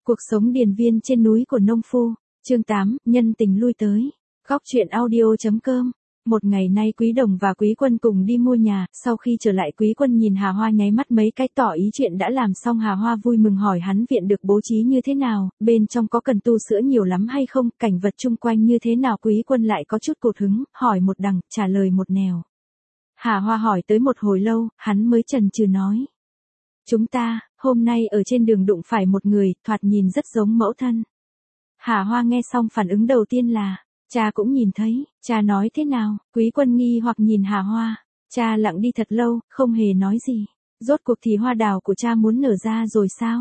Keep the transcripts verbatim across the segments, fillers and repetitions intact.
Cuộc sống điền viên trên núi của nông phu, chương tám, nhân tình lui tới. Góc truyện audio chấm com. Một ngày nay Quý Đồng và Quý Quân cùng đi mua nhà, sau khi trở lại Quý Quân nhìn Hà Hoa nháy mắt mấy cái tỏ ý chuyện đã làm xong. Hà Hoa vui mừng hỏi hắn viện được bố trí như thế nào, bên trong có cần tu sửa nhiều lắm hay không, cảnh vật chung quanh như thế nào. Quý Quân lại có chút cột hứng, hỏi một đằng, trả lời một nẻo. Hà Hoa hỏi tới một hồi lâu, hắn mới chần chừ nói. Chúng ta, hôm nay ở trên đường đụng phải một người, thoạt nhìn rất giống mẫu thân. Hà Hoa nghe xong phản ứng đầu tiên là, cha cũng nhìn thấy, cha nói thế nào. Quý Quân nghi hoặc nhìn Hà Hoa, cha lặng đi thật lâu, không hề nói gì. Rốt cuộc thì hoa đào của cha muốn nở ra rồi sao?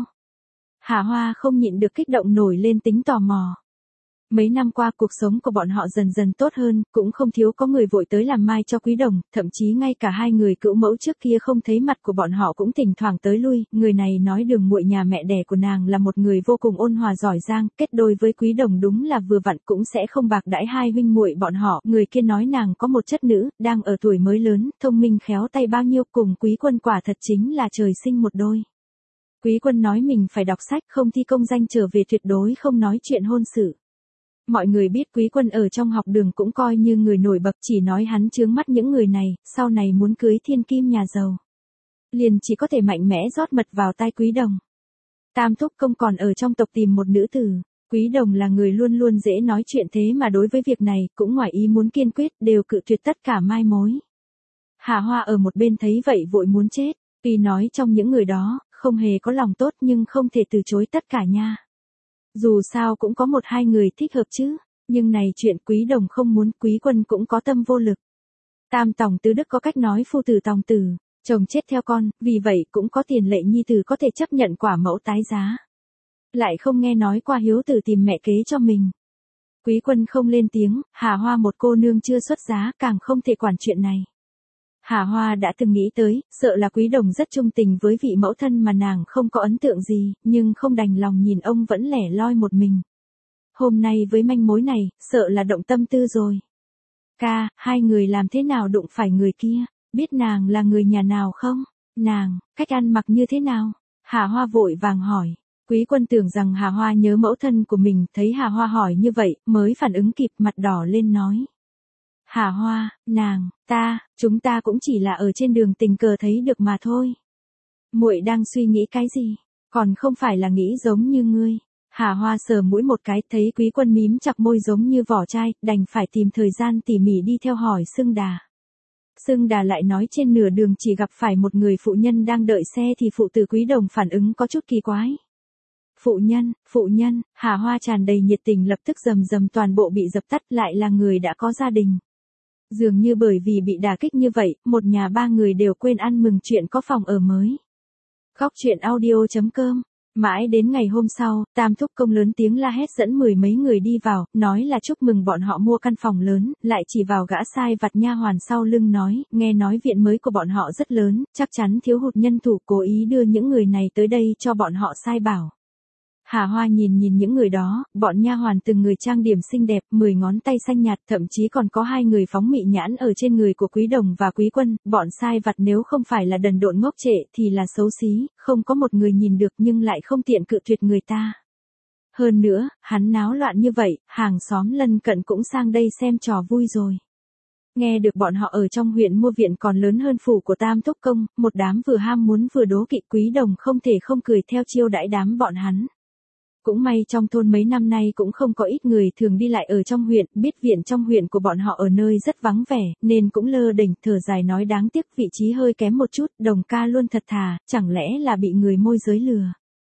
Hà Hoa không nhịn được kích động nổi lên tính tò mò. Mấy năm qua cuộc sống của bọn họ dần dần tốt hơn, cũng không thiếu có người vội tới làm mai cho Quý Đồng, thậm chí ngay cả hai người cữu mẫu trước kia không thấy mặt của bọn họ cũng thỉnh thoảng tới lui. Người này nói Đường muội nhà mẹ đẻ của nàng là một người vô cùng ôn hòa giỏi giang, kết đôi với Quý Đồng đúng là vừa vặn, cũng sẽ không bạc đãi hai huynh muội bọn họ. Người kia nói nàng có một chất nữ, đang ở tuổi mới lớn, thông minh khéo tay bao nhiêu, cùng Quý Quân quả thật chính là trời sinh một đôi. Quý Quân nói mình phải đọc sách, không thi công danh trở về, tuyệt đối không nói chuyện hôn sự. Mọi người biết Quý Quân ở trong học đường cũng coi như người nổi bật, chỉ nói hắn chướng mắt những người này, sau này muốn cưới thiên kim nhà giàu. Liền chỉ có thể mạnh mẽ rót mật vào tai Quý Đồng. Tam thúc công còn ở trong tộc tìm một nữ tử. Quý Đồng là người luôn luôn dễ nói chuyện, thế mà đối với việc này, cũng ngoài ý muốn kiên quyết, đều cự tuyệt tất cả mai mối. Hà Hoa ở một bên thấy vậy vội muốn chết, tuy nói trong những người đó, không hề có lòng tốt nhưng không thể từ chối tất cả nha. Dù sao cũng có một hai người thích hợp chứ, nhưng này chuyện Quý Đồng không muốn, Quý Quân cũng có tâm vô lực. Tam tòng tứ đức có cách nói phu tử tòng tử, chồng chết theo con, vì vậy cũng có tiền lệ nhi tử có thể chấp nhận quả mẫu tái giá. Lại không nghe nói qua hiếu tử tìm mẹ kế cho mình. Quý Quân không lên tiếng, Hà Hoa một cô nương chưa xuất giá, càng không thể quản chuyện này. Hà Hoa đã từng nghĩ tới, sợ là Quý Đồng rất trung tình với vị mẫu thân mà nàng không có ấn tượng gì, nhưng không đành lòng nhìn ông vẫn lẻ loi một mình. Hôm nay với manh mối này, sợ là động tâm tư rồi. Ca, hai người làm thế nào đụng phải người kia, biết nàng là người nhà nào không? Nàng, cách ăn mặc như thế nào? Hà Hoa vội vàng hỏi. Quý Quân tưởng rằng Hà Hoa nhớ mẫu thân của mình, thấy Hà Hoa hỏi như vậy, mới phản ứng kịp, mặt đỏ lên nói. Hà Hoa, nàng, ta, chúng ta cũng chỉ là ở trên đường tình cờ thấy được mà thôi. Muội đang suy nghĩ cái gì? Còn không phải là nghĩ giống như ngươi. Hà Hoa sờ mũi một cái, thấy Quý Quân mím chặt môi giống như vỏ chai, đành phải tìm thời gian tỉ mỉ đi theo hỏi Sưng Đà. Sưng Đà lại nói trên nửa đường chỉ gặp phải một người phụ nhân đang đợi xe thì phụ tử Quý Đồng phản ứng có chút kỳ quái. Phụ nhân, phụ nhân, Hà Hoa tràn đầy nhiệt tình lập tức rầm rầm toàn bộ bị dập tắt, lại là người đã có gia đình. Dường như bởi vì bị đả kích như vậy, một nhà ba người đều quên ăn mừng chuyện có phòng ở mới. Góc truyện audio chấm com. Mãi đến ngày hôm sau, Tam thúc công lớn tiếng la hét dẫn mười mấy người đi vào, nói là chúc mừng bọn họ mua căn phòng lớn, lại chỉ vào gã sai vặt nha hoàn sau lưng nói, nghe nói viện mới của bọn họ rất lớn, chắc chắn thiếu hụt nhân thủ, cố ý đưa những người này tới đây cho bọn họ sai bảo. Hà Hoa nhìn nhìn những người đó, bọn nha hoàn từng người trang điểm xinh đẹp, mười ngón tay xanh nhạt, thậm chí còn có hai người phóng mị nhãn ở trên người của Quý Đồng và Quý Quân, bọn sai vặt nếu không phải là đần độn ngốc trệ thì là xấu xí, không có một người nhìn được nhưng lại không tiện cự tuyệt người ta. Hơn nữa, hắn náo loạn như vậy, hàng xóm lân cận cũng sang đây xem trò vui rồi. Nghe được bọn họ ở trong huyện mua viện còn lớn hơn phủ của Tam thúc công, một đám vừa ham muốn vừa đố kỵ, Quý Đồng không thể không cười theo chiêu đãi đám bọn hắn. Cũng may trong thôn mấy năm nay cũng không có ít người thường đi lại ở trong huyện, biết viện trong huyện của bọn họ ở nơi rất vắng vẻ, nên cũng lơ đễnh thở dài nói đáng tiếc vị trí hơi kém một chút, Đồng ca luôn thật thà, chẳng lẽ là bị người môi giới lừa.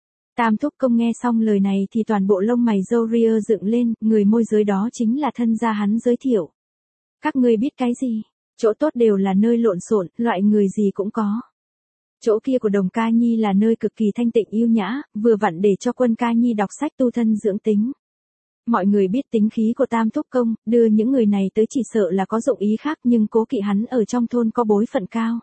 Tam thúc công nghe xong lời này thì toàn bộ lông mày râu ria dựng lên, người môi giới đó chính là thân gia hắn giới thiệu. Các ngươi biết cái gì? Chỗ tốt đều là nơi lộn xộn, loại người gì cũng có. Chỗ kia của Đồng ca nhi là nơi cực kỳ thanh tịnh yêu nhã, vừa vặn để cho Quân ca nhi đọc sách tu thân dưỡng tính. Mọi người biết tính khí của Tam thúc công, đưa những người này tới chỉ sợ là có dụng ý khác, nhưng cố kỵ hắn ở trong thôn có bối phận cao.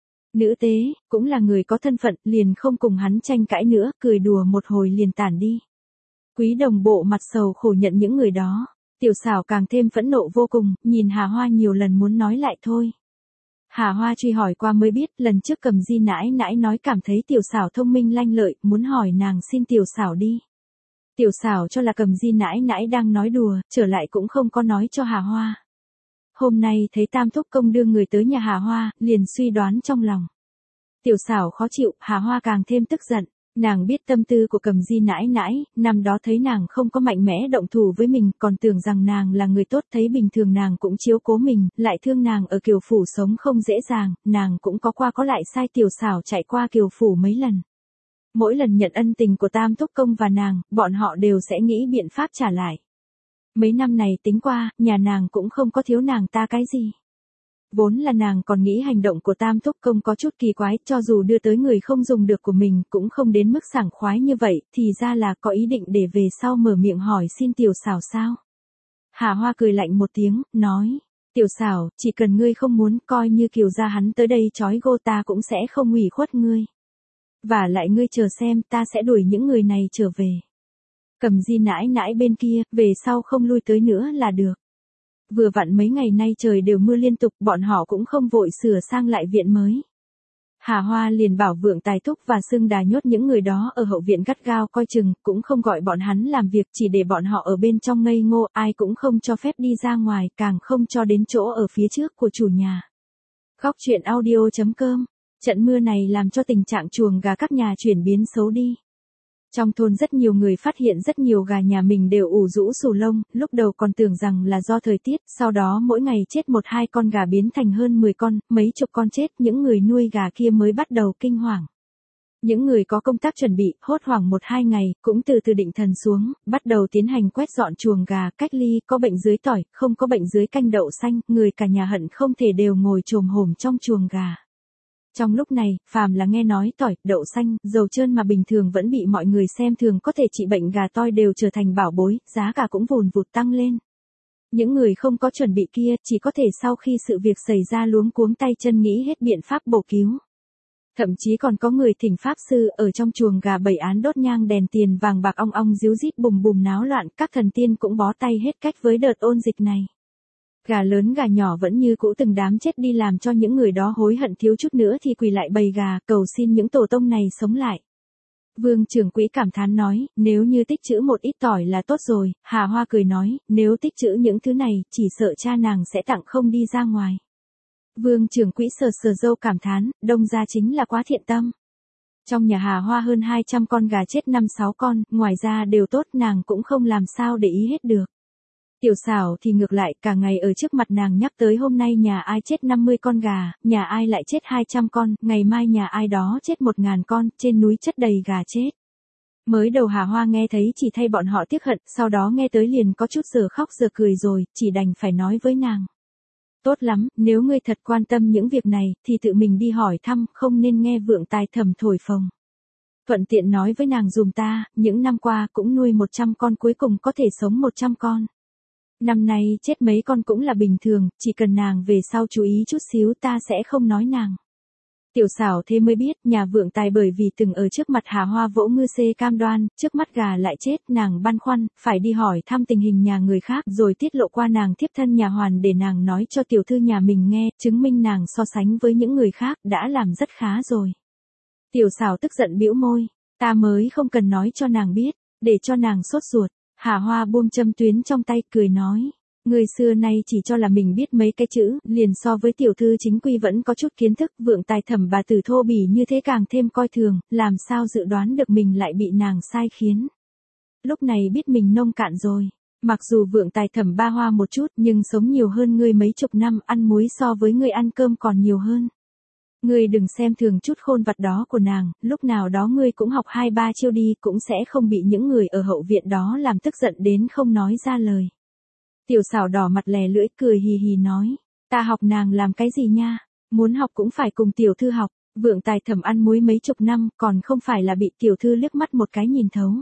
Nữ tế, cũng là người có thân phận, liền không cùng hắn tranh cãi nữa, cười đùa một hồi liền tản đi. Quý Đồng bộ mặt sầu khổ nhận những người đó. Tiểu Xảo càng thêm phẫn nộ vô cùng, nhìn Hà Hoa nhiều lần muốn nói lại thôi. Hà Hoa truy hỏi qua mới biết, lần trước Cầm Di nãi nãi nói cảm thấy Tiểu Xảo thông minh lanh lợi, muốn hỏi nàng xin Tiểu Xảo đi. Tiểu xảo cho là Cầm Di nãi nãi đang nói đùa, trở lại cũng không có nói cho Hà Hoa. Hôm nay thấy Tam thúc công đưa người tới nhà Hà Hoa, liền suy đoán trong lòng. Tiểu xảo khó chịu, Hà Hoa càng thêm tức giận. Nàng biết tâm tư của Cầm Di nãi nãi, năm đó thấy nàng không có mạnh mẽ động thủ với mình, còn tưởng rằng nàng là người tốt, thấy bình thường nàng cũng chiếu cố mình, lại thương nàng ở Kiều Phủ sống không dễ dàng, nàng cũng có qua có lại sai Tiểu xảo chạy qua Kiều Phủ mấy lần. Mỗi lần nhận ân tình của Tam thúc công và nàng, bọn họ đều sẽ nghĩ biện pháp trả lại. Mấy năm này tính qua, nhà nàng cũng không có thiếu nàng ta cái gì. Vốn là nàng còn nghĩ hành động của Tam thúc công có chút kỳ quái, cho dù đưa tới người không dùng được của mình cũng không đến mức sảng khoái như vậy, thì ra là có ý định để về sau mở miệng hỏi xin Tiểu xảo sao. Hà Hoa cười lạnh một tiếng, nói, Tiểu xảo, chỉ cần ngươi không muốn, coi như Kiều gia hắn tới đây trói gô ta cũng sẽ không ủy khuất ngươi. Và lại ngươi chờ xem, ta sẽ đuổi những người này trở về. Cầm Di nãi nãi bên kia, về sau không lui tới nữa là được. Vừa vặn mấy ngày nay trời đều mưa liên tục, bọn họ cũng không vội sửa sang lại viện mới. Hà Hoa liền bảo Vượng Tài Thúc và Sương Đà nhốt những người đó ở hậu viện gắt gao coi chừng, cũng không gọi bọn hắn làm việc, chỉ để bọn họ ở bên trong ngây ngô, ai cũng không cho phép đi ra ngoài, càng không cho đến chỗ ở phía trước của chủ nhà. Góc truyện audio chấm com. Trận mưa này làm cho tình trạng chuồng gà các nhà chuyển biến xấu đi. Trong thôn rất nhiều người phát hiện rất nhiều gà nhà mình đều ủ rũ xù lông, lúc đầu còn tưởng rằng là do thời tiết, sau đó mỗi ngày chết một hai con gà biến thành hơn mười con, mấy chục con chết, những người nuôi gà kia mới bắt đầu kinh hoàng. Những người có công tác chuẩn bị, hốt hoảng một hai ngày, cũng từ từ định thần xuống, bắt đầu tiến hành quét dọn chuồng gà, cách ly, có bệnh dưới tỏi, không có bệnh dưới canh đậu xanh, người cả nhà hận không thể đều ngồi chồm hổm trong chuồng gà. Trong lúc này, phàm là nghe nói tỏi, đậu xanh, dầu trơn mà bình thường vẫn bị mọi người xem thường có thể trị bệnh gà toi đều trở thành bảo bối, giá cả cũng vùn vụt tăng lên. Những người không có chuẩn bị kia chỉ có thể sau khi sự việc xảy ra luống cuống tay chân nghĩ hết biện pháp bổ cứu. Thậm chí còn có người thỉnh pháp sư ở trong chuồng gà bày án đốt nhang đèn tiền vàng bạc ong ong ríu rít bùm bùm náo loạn, các thần tiên cũng bó tay hết cách với đợt ôn dịch này. Gà lớn gà nhỏ vẫn như cũ từng đám chết đi làm cho những người đó hối hận thiếu chút nữa thì quỳ lại bầy gà cầu xin những tổ tông này sống lại. Vương trưởng quỹ cảm thán nói, nếu như tích trữ một ít tỏi là tốt rồi, Hà Hoa cười nói, nếu tích trữ những thứ này, chỉ sợ cha nàng sẽ tặng không đi ra ngoài. Vương trưởng quỹ sờ sờ râu cảm thán, đông ra chính là quá thiện tâm. Trong nhà Hà Hoa hơn hai trăm con gà chết năm sáu con, ngoài ra đều tốt nàng cũng không làm sao để ý hết được. Tiểu xảo thì ngược lại, cả ngày ở trước mặt nàng nhắc tới hôm nay nhà ai chết năm mươi con gà, nhà ai lại chết hai trăm con, ngày mai nhà ai đó chết một ngàn con, trên núi chất đầy gà chết. Mới đầu Hà Hoa nghe thấy chỉ thay bọn họ tiếc hận, sau đó nghe tới liền có chút giờ khóc giờ cười rồi, chỉ đành phải nói với nàng. Tốt lắm, nếu ngươi thật quan tâm những việc này, thì tự mình đi hỏi thăm, không nên nghe Vượng Tài thầm thổi phồng. Thuận tiện nói với nàng dùm ta, những năm qua cũng nuôi một trăm con cuối cùng có thể sống một trăm con. Năm nay chết mấy con cũng là bình thường, chỉ cần nàng về sau chú ý chút xíu ta sẽ không nói nàng. Tiểu xảo thế mới biết, nhà Vượng Tài bởi vì từng ở trước mặt Hà Hoa vỗ ngư xê cam đoan, trước mắt gà lại chết, nàng băn khoăn, phải đi hỏi thăm tình hình nhà người khác, rồi tiết lộ qua nàng thiếp thân nhà Hoàn để nàng nói cho tiểu thư nhà mình nghe, chứng minh nàng so sánh với những người khác, đã làm rất khá rồi. Tiểu xảo tức giận bĩu môi, ta mới không cần nói cho nàng biết, để cho nàng sốt ruột. Hà Hoa buông châm tuyến trong tay, cười nói. Người xưa nay chỉ cho là mình biết mấy cái chữ, liền so với tiểu thư chính quy vẫn có chút kiến thức, Vượng Tài thẩm bà tử thô bỉ như thế càng thêm coi thường, làm sao dự đoán được mình lại bị nàng sai khiến. Lúc này biết mình nông cạn rồi. Mặc dù Vượng Tài thẩm ba hoa một chút, nhưng sống nhiều hơn ngươi mấy chục năm, ăn muối so với ngươi ăn cơm còn nhiều hơn. Ngươi đừng xem thường chút khôn vặt đó của nàng, lúc nào đó ngươi cũng học hai ba chiêu đi, cũng sẽ không bị những người ở hậu viện đó làm tức giận đến không nói ra lời. Tiểu xảo đỏ mặt lè lưỡi cười hì hì nói, ta học nàng làm cái gì nha, muốn học cũng phải cùng tiểu thư học, Vượng Tài thẩm ăn muối mấy chục năm, còn không phải là bị tiểu thư liếc mắt một cái nhìn thấu.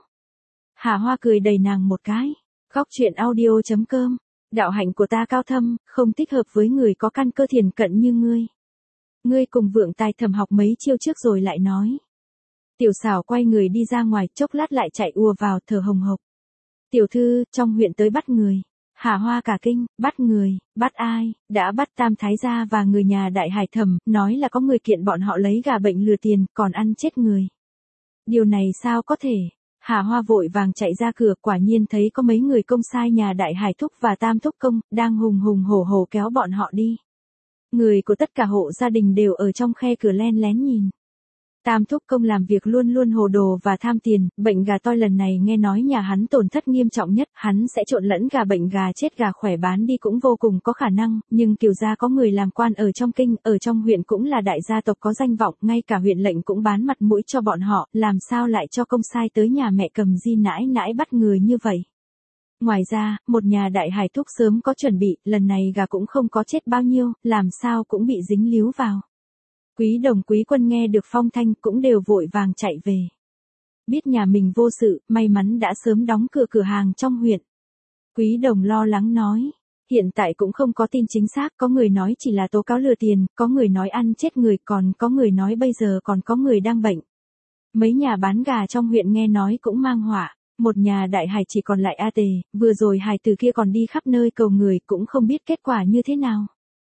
Hà Hoa cười đầy nàng một cái, góc truyện audio chấm com, đạo hạnh của ta cao thâm, không thích hợp với người có căn cơ thiền cận như ngươi. Ngươi cùng Vượng Tài thẩm học mấy chiêu trước rồi lại nói. Tiểu xảo quay người đi ra ngoài, chốc lát lại chạy ùa vào, thở hồng hộc. Tiểu thư, trong huyện tới bắt người. Hà Hoa cả kinh, bắt người, bắt ai, đã bắt Tam Thái gia và người nhà Đại Hải Thẩm, nói là có người kiện bọn họ lấy gà bệnh lừa tiền, còn ăn chết người. Điều này sao có thể? Hà Hoa vội vàng chạy ra cửa, quả nhiên thấy có mấy người công sai nhà Đại Hải Thúc và Tam Thúc Công, đang hùng hùng hổ hổ kéo bọn họ đi. Người của tất cả hộ gia đình đều ở trong khe cửa len lén nhìn. Tam Thúc Công làm việc luôn luôn hồ đồ và tham tiền, bệnh gà toi lần này nghe nói nhà hắn tổn thất nghiêm trọng nhất, hắn sẽ trộn lẫn gà bệnh gà chết gà khỏe bán đi cũng vô cùng có khả năng, nhưng Kiều gia có người làm quan ở trong kinh, ở trong huyện cũng là đại gia tộc có danh vọng, ngay cả huyện lệnh cũng bán mặt mũi cho bọn họ, làm sao lại cho công sai tới nhà mẹ Cầm Di nãi nãi bắt người như vậy. Ngoài ra, một nhà Đại Hải Thúc sớm có chuẩn bị, lần này gà cũng không có chết bao nhiêu, làm sao cũng bị dính líu vào. Quý Đồng Quý Quân nghe được phong thanh cũng đều vội vàng chạy về. Biết nhà mình vô sự, may mắn đã sớm đóng cửa cửa hàng trong huyện. Quý Đồng lo lắng nói, hiện tại cũng không có tin chính xác, có người nói chỉ là tố cáo lừa tiền, có người nói ăn chết người, còn có người nói bây giờ còn có người đang bệnh. Mấy nhà bán gà trong huyện nghe nói cũng mang họa, một nhà Đại Hải chỉ còn lại A Tề, vừa rồi Hải từ kia còn đi khắp nơi cầu người cũng không biết kết quả như thế nào.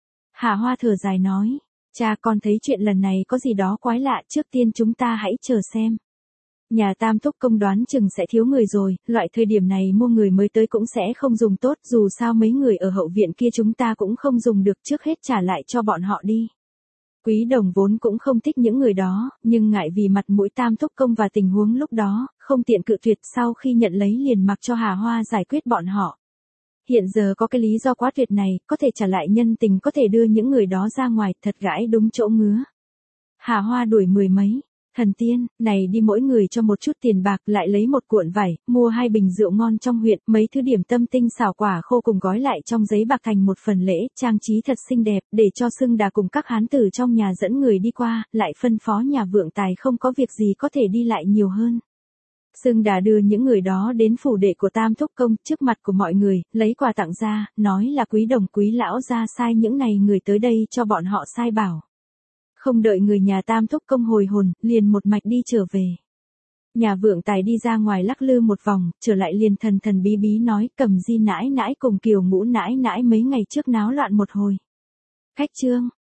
Hà Hoa thở dài nói. Cha con thấy chuyện lần này có gì đó quái lạ, trước tiên chúng ta hãy chờ xem. Nhà Tam Thúc Công đoán chừng sẽ thiếu người rồi, loại thời điểm này mua người mới tới cũng sẽ không dùng tốt, dù sao mấy người ở hậu viện kia chúng ta cũng không dùng được, trước hết trả lại cho bọn họ đi. Quý Đồng vốn cũng không thích những người đó, nhưng ngại vì mặt mũi Tam Thúc Công và tình huống lúc đó, không tiện cự tuyệt, sau khi nhận lấy liền mặc cho Hà Hoa giải quyết bọn họ. Hiện giờ có cái lý do quá tuyệt này, có thể trả lại nhân tình, có thể đưa những người đó ra ngoài, thật gãi đúng chỗ ngứa. Hà Hoa đuổi mười mấy, thần tiên, này đi mỗi người cho một chút tiền bạc, lại lấy một cuộn vải, mua hai bình rượu ngon trong huyện, mấy thứ điểm tâm tinh xảo quả khô cùng gói lại trong giấy bạc thành một phần lễ, trang trí thật xinh đẹp, để cho Sưng Đà cùng các hán tử trong nhà dẫn người đi qua, lại phân phó nhà Vượng Tài không có việc gì có thể đi lại nhiều hơn. Sưng Đà đưa những người đó đến phủ đệ của Tam Thúc Công, trước mặt của mọi người, lấy quà tặng ra, nói là Quý Đồng Quý lão ra sai những này người tới đây cho bọn họ sai bảo. Không đợi người nhà Tam Thúc Công hồi hồn, liền một mạch đi trở về. Nhà Vượng Tài đi ra ngoài lắc lư một vòng, trở lại liền thần thần bí bí nói, Cầm Di nãi nãi cùng Kiều Ngũ nãi nãi mấy ngày trước náo loạn một hồi. Khách trương,